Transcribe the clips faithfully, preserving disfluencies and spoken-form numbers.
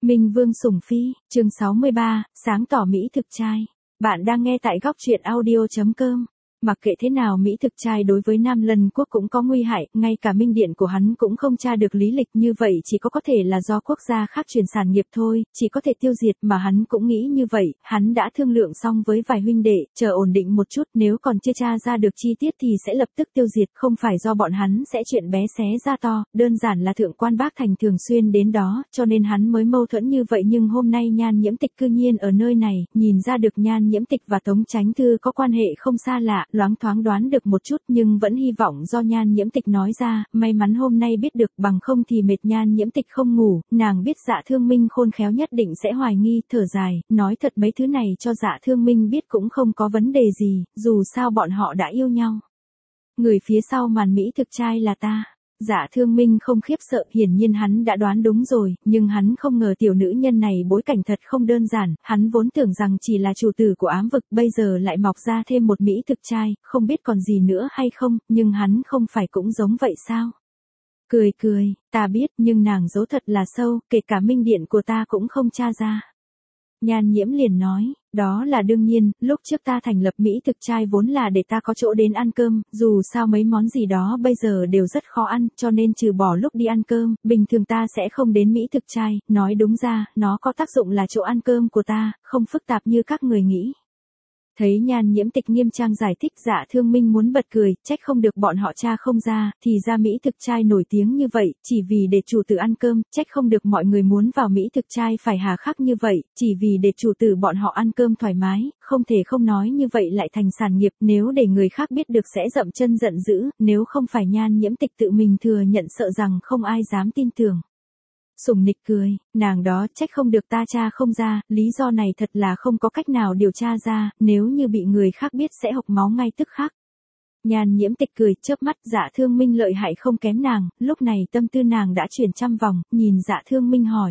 Minh Vương sủng phi, chương sáu mươi ba, sáng tỏ mỹ thực trai. Bạn đang nghe tại góc truyện audio chấm com. Mặc kệ thế nào mỹ thực trai đối với Nam Lân Quốc cũng có nguy hại, ngay cả minh điện của hắn cũng không tra được lý lịch, như vậy chỉ có có thể là do quốc gia khác truyền sản nghiệp thôi, chỉ có thể tiêu diệt, mà hắn cũng nghĩ như vậy, hắn đã thương lượng xong với vài huynh đệ, chờ ổn định một chút, nếu còn chưa tra ra được chi tiết thì sẽ lập tức tiêu diệt, không phải do bọn hắn sẽ chuyện bé xé ra to, đơn giản là thượng quan Bác Thành thường xuyên đến đó, cho nên hắn mới mâu thuẫn như vậy. Nhưng hôm nay Nhan Nhiễm Tịch cư nhiên ở nơi này, nhìn ra được Nhan Nhiễm Tịch và Tống Chánh Thư có quan hệ không xa lạ, loáng thoáng đoán được một chút, nhưng vẫn hy vọng do Nhan Nhiễm Tịch nói ra, may mắn hôm nay biết được, bằng không thì mệt. Nhan Nhiễm Tịch không ngủ, nàng biết Dạ Thương Minh khôn khéo nhất định sẽ hoài nghi, thở dài, nói thật mấy thứ này cho Dạ Thương Minh biết cũng không có vấn đề gì, dù sao bọn họ đã yêu nhau. Người phía sau màn mỹ thực trai là ta. Dạ Thương Minh không khiếp sợ, hiển nhiên hắn đã đoán đúng rồi, nhưng hắn không ngờ tiểu nữ nhân này bối cảnh thật không đơn giản, hắn vốn tưởng rằng chỉ là chủ tử của ám vực, bây giờ lại mọc ra thêm một mỹ thực trai, không biết còn gì nữa hay không, nhưng hắn không phải cũng giống vậy sao? Cười cười, ta biết, nhưng nàng giấu thật là sâu, kể cả minh điện của ta cũng không tra ra. Nhan Nhiễm liền nói, đó là đương nhiên, lúc trước ta thành lập mỹ thực trai vốn là để ta có chỗ đến ăn cơm, dù sao mấy món gì đó bây giờ đều rất khó ăn, cho nên trừ bỏ lúc đi ăn cơm, bình thường ta sẽ không đến mỹ thực trai, nói đúng ra, nó có tác dụng là chỗ ăn cơm của ta, không phức tạp như các người nghĩ. Thấy Nhan Nhiễm Tịch nghiêm trang giải thích, Dạ Thương Minh muốn bật cười, trách không được bọn họ tra không ra, thì ra mỹ thực trai nổi tiếng như vậy, chỉ vì để chủ tử ăn cơm, trách không được mọi người muốn vào mỹ thực trai phải hà khắc như vậy, chỉ vì để chủ tử bọn họ ăn cơm thoải mái, không thể không nói như vậy lại thành sản nghiệp, nếu để người khác biết được sẽ dậm chân giận dữ, nếu không phải Nhan Nhiễm Tịch tự mình thừa nhận sợ rằng không ai dám tin tưởng. Sủng nịch cười, nàng đó trách không được ta tra không ra, lý do này thật là không có cách nào điều tra ra, nếu như bị người khác biết sẽ hộc máu ngay tức khắc. Nhan Nhiễm Tịch cười, chớp mắt. Dạ Thương Minh lợi hại không kém nàng, lúc này tâm tư nàng đã chuyển trăm vòng, nhìn Dạ Thương Minh hỏi.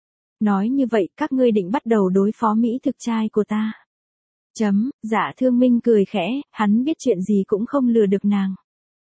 Nói như vậy, các ngươi định bắt đầu đối phó mỹ thực trai của ta. Chấm, Dạ Thương Minh cười khẽ, hắn biết chuyện gì cũng không lừa được nàng.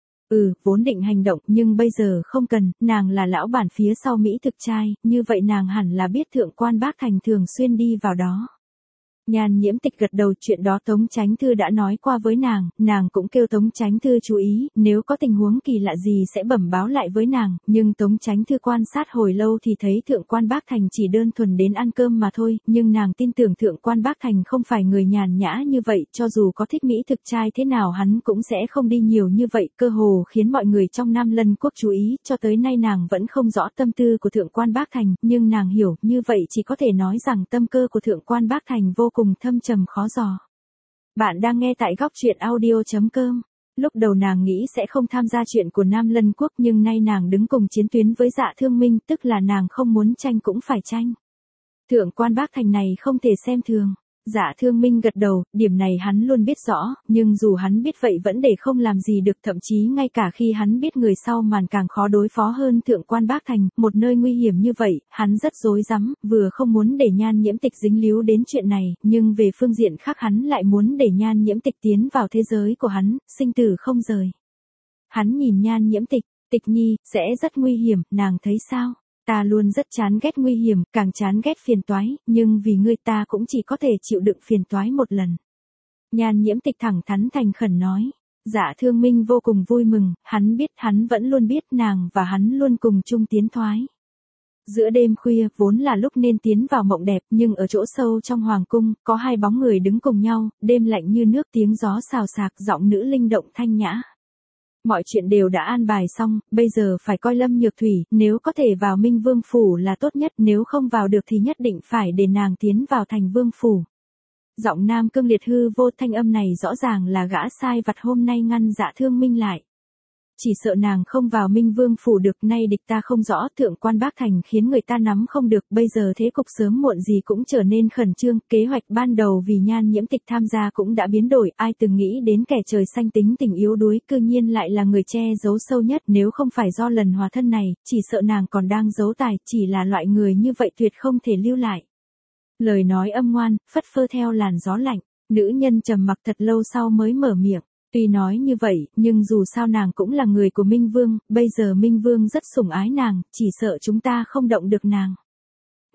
Ừ, vốn định hành động, nhưng bây giờ không cần, nàng là lão bản phía sau mỹ thực trai, như vậy nàng hẳn là biết thượng quan Bác Thành thường xuyên đi vào đó. Nhan Nhiễm Tịch gật đầu, chuyện đó Tống Chánh Thư đã nói qua với nàng, nàng cũng kêu Tống Chánh Thư chú ý, nếu có tình huống kỳ lạ gì sẽ bẩm báo lại với nàng, nhưng Tống Chánh Thư quan sát hồi lâu thì thấy thượng quan Bác Thành chỉ đơn thuần đến ăn cơm mà thôi, nhưng nàng tin tưởng thượng quan Bác Thành không phải người nhàn nhã như vậy, cho dù có thích mỹ thực trai thế nào hắn cũng sẽ không đi nhiều như vậy, cơ hồ khiến mọi người trong Nam Lân Quốc chú ý, cho tới nay nàng vẫn không rõ tâm tư của thượng quan Bác Thành, nhưng nàng hiểu, như vậy chỉ có thể nói rằng tâm cơ của thượng quan Bác Thành vô cùng thâm trầm khó dò. Bạn đang nghe tại góc truyện audio chấm com. Lúc đầu nàng nghĩ sẽ không tham gia chuyện của Nam Lân Quốc, nhưng nay nàng đứng cùng chiến tuyến với Dạ Thương Minh, tức là nàng không muốn tranh cũng phải tranh. Thượng quan Bác Thành này không thể xem thường. Dạ Thương Minh gật đầu, điểm này hắn luôn biết rõ, nhưng dù hắn biết vậy vẫn để không làm gì được, thậm chí ngay cả khi hắn biết người sau màn càng khó đối phó hơn thượng quan Bác Thành, một nơi nguy hiểm như vậy, hắn rất rối rắm, vừa không muốn để Nhan Nhiễm Tịch dính líu đến chuyện này, nhưng về phương diện khác hắn lại muốn để Nhan Nhiễm Tịch tiến vào thế giới của hắn, sinh tử không rời. Hắn nhìn Nhan Nhiễm Tịch, Tịch nhi, sẽ rất nguy hiểm, nàng thấy sao? Ta luôn rất chán ghét nguy hiểm, càng chán ghét phiền toái, nhưng vì ngươi ta cũng chỉ có thể chịu đựng phiền toái một lần. Nhan Nhiễm Tịch thẳng thắn thành khẩn nói. Dạ Thương Minh vô cùng vui mừng, hắn biết, hắn vẫn luôn biết nàng và hắn luôn cùng chung tiến thoái. Giữa đêm khuya, vốn là lúc nên tiến vào mộng đẹp, nhưng ở chỗ sâu trong hoàng cung, có hai bóng người đứng cùng nhau, đêm lạnh như nước, tiếng gió xào xạc, giọng nữ linh động thanh nhã. Mọi chuyện đều đã an bài xong, bây giờ phải coi Lâm Nhược Thủy, nếu có thể vào Minh Vương Phủ là tốt nhất, nếu không vào được thì nhất định phải để nàng tiến vào thành Vương Phủ. Giọng nam cương liệt hư vô, thanh âm này rõ ràng là gã sai vặt hôm nay ngăn Dạ Thương Minh lại. Chỉ sợ nàng không vào Minh Vương Phủ được, nay địch ta không rõ, thượng quan Bác Thành khiến người ta nắm không được, bây giờ thế cục sớm muộn gì cũng trở nên khẩn trương, kế hoạch ban đầu vì Nhan Nhiễm Tịch tham gia cũng đã biến đổi, ai từng nghĩ đến kẻ trời xanh tính tình yếu đuối, cư nhiên lại là người che giấu sâu nhất, nếu không phải do lần hòa thân này, chỉ sợ nàng còn đang giấu tài, chỉ là loại người như vậy tuyệt không thể lưu lại. Lời nói âm ngoan, phất phơ theo làn gió lạnh, nữ nhân trầm mặc thật lâu sau mới mở miệng. Tuy nói như vậy, nhưng dù sao nàng cũng là người của Minh Vương, bây giờ Minh Vương rất sủng ái nàng, chỉ sợ chúng ta không động được nàng.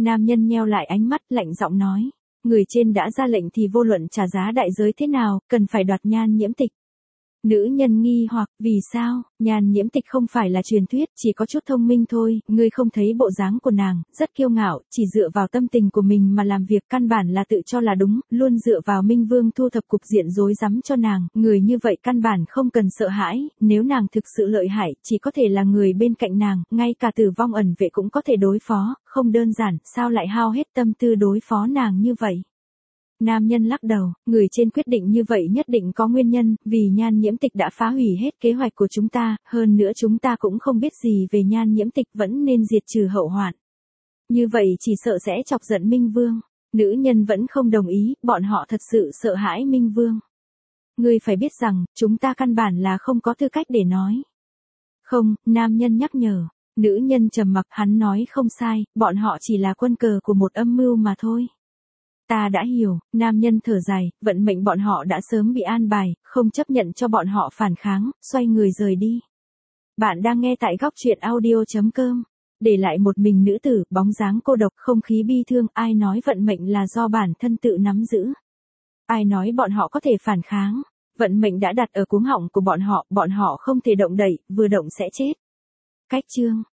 Nam nhân nheo lại ánh mắt lạnh giọng nói. Người trên đã ra lệnh thì vô luận trả giá đại giới thế nào, cần phải đoạt Nhan Nhiễm Tịch. Nữ nhân nghi hoặc, vì sao, Nhan Nhiễm Tịch không phải là truyền thuyết, chỉ có chút thông minh thôi, ngươi không thấy bộ dáng của nàng, rất kiêu ngạo, chỉ dựa vào tâm tình của mình mà làm việc căn bản là tự cho là đúng, luôn dựa vào Minh Vương thu thập cục diện rối rắm cho nàng, người như vậy căn bản không cần sợ hãi, nếu nàng thực sự lợi hại, chỉ có thể là người bên cạnh nàng, ngay cả Tử Vong ẩn vệ cũng có thể đối phó, không đơn giản, sao lại hao hết tâm tư đối phó nàng như vậy. Nam nhân lắc đầu, người trên quyết định như vậy nhất định có nguyên nhân, vì Nhan Nhiễm Tịch đã phá hủy hết kế hoạch của chúng ta, hơn nữa chúng ta cũng không biết gì về Nhan Nhiễm Tịch, vẫn nên diệt trừ hậu hoạn. Như vậy chỉ sợ sẽ chọc giận Minh Vương. Nữ nhân vẫn không đồng ý, bọn họ thật sự sợ hãi Minh Vương. Ngươi phải biết rằng, chúng ta căn bản là không có tư cách để nói. Không, nam nhân nhắc nhở. Nữ nhân trầm mặc, hắn nói không sai, bọn họ chỉ là quân cờ của một âm mưu mà thôi. Ta đã hiểu, nam nhân thở dài, vận mệnh bọn họ đã sớm bị an bài, không chấp nhận cho bọn họ phản kháng, xoay người rời đi. Bạn đang nghe tại góc truyện audio.com. Để lại một mình nữ tử, bóng dáng cô độc, không khí bi thương, ai nói vận mệnh là do bản thân tự nắm giữ. Ai nói bọn họ có thể phản kháng. Vận mệnh đã đặt ở cuống họng của bọn họ, bọn họ không thể động đậy, vừa động sẽ chết. Cách chương.